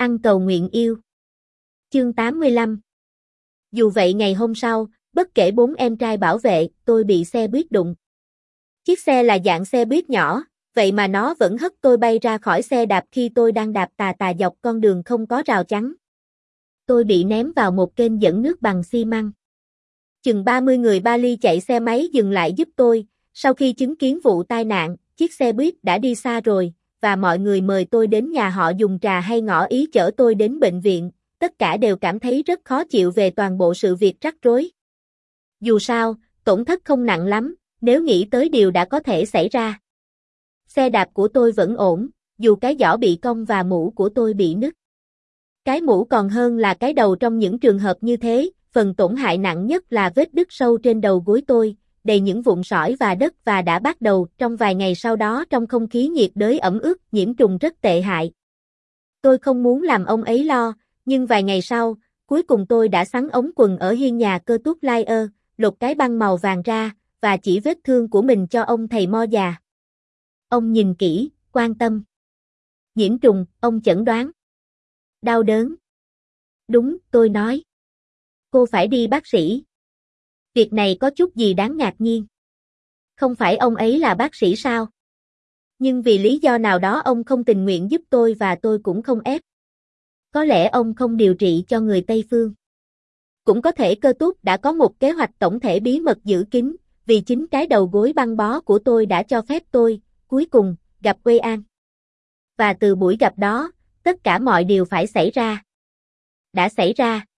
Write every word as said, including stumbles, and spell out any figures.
Ăn cầu nguyện yêu. Chương tám mươi lăm. Dù vậy ngày hôm sau, bất kể bốn em trai bảo vệ, tôi bị xe buýt đụng. Chiếc xe là dạng xe buýt nhỏ, vậy mà nó vẫn hất tôi bay ra khỏi xe đạp khi tôi đang đạp tà tà dọc con đường không có rào chắn. Tôi bị ném vào một kênh dẫn nước bằng xi măng. Chừng ba mươi người Bali chạy xe máy dừng lại giúp tôi, sau khi chứng kiến vụ tai nạn, chiếc xe buýt đã đi xa rồi, và mọi người mời tôi đến nhà họ dùng trà hay ngỏ ý chở tôi đến bệnh viện, tất cả đều cảm thấy rất khó chịu về toàn bộ sự việc rắc rối. Dù sao, tổn thất không nặng lắm, nếu nghĩ tới điều đã có thể xảy ra. Xe đạp của tôi vẫn ổn, dù cái giỏ bị cong và mũ của tôi bị nứt. Cái mũ còn hơn là cái đầu trong những trường hợp như thế, phần tổn hại nặng nhất là vết đứt sâu trên đầu gối tôi, đầy những vụn sỏi và đất và đã bắt đầu trong vài ngày sau đó trong không khí nhiệt đới ẩm ướt, nhiễm trùng rất tệ hại. Tôi không muốn làm ông ấy lo, nhưng vài ngày sau, cuối cùng tôi đã xắn ống quần ở hiên nhà cơ túc Layer, lột cái băng màu vàng ra, và chỉ vết thương của mình cho ông thầy mo già. Ông nhìn kỹ, quan tâm. Nhiễm trùng, ông chẩn đoán. Đau đớn. Đúng, tôi nói. Cô phải đi bác sĩ. Việc này có chút gì đáng ngạc nhiên. Không phải ông ấy là bác sĩ sao? Nhưng vì lý do nào đó ông không tình nguyện giúp tôi và tôi cũng không ép. Có lẽ ông không điều trị cho người Tây Phương. Cũng có thể cơ túc đã có một kế hoạch tổng thể bí mật giữ kín, vì chính cái đầu gối băng bó của tôi đã cho phép tôi, cuối cùng, gặp Quê An. Và từ buổi gặp đó, tất cả mọi điều phải xảy ra. Đã xảy ra.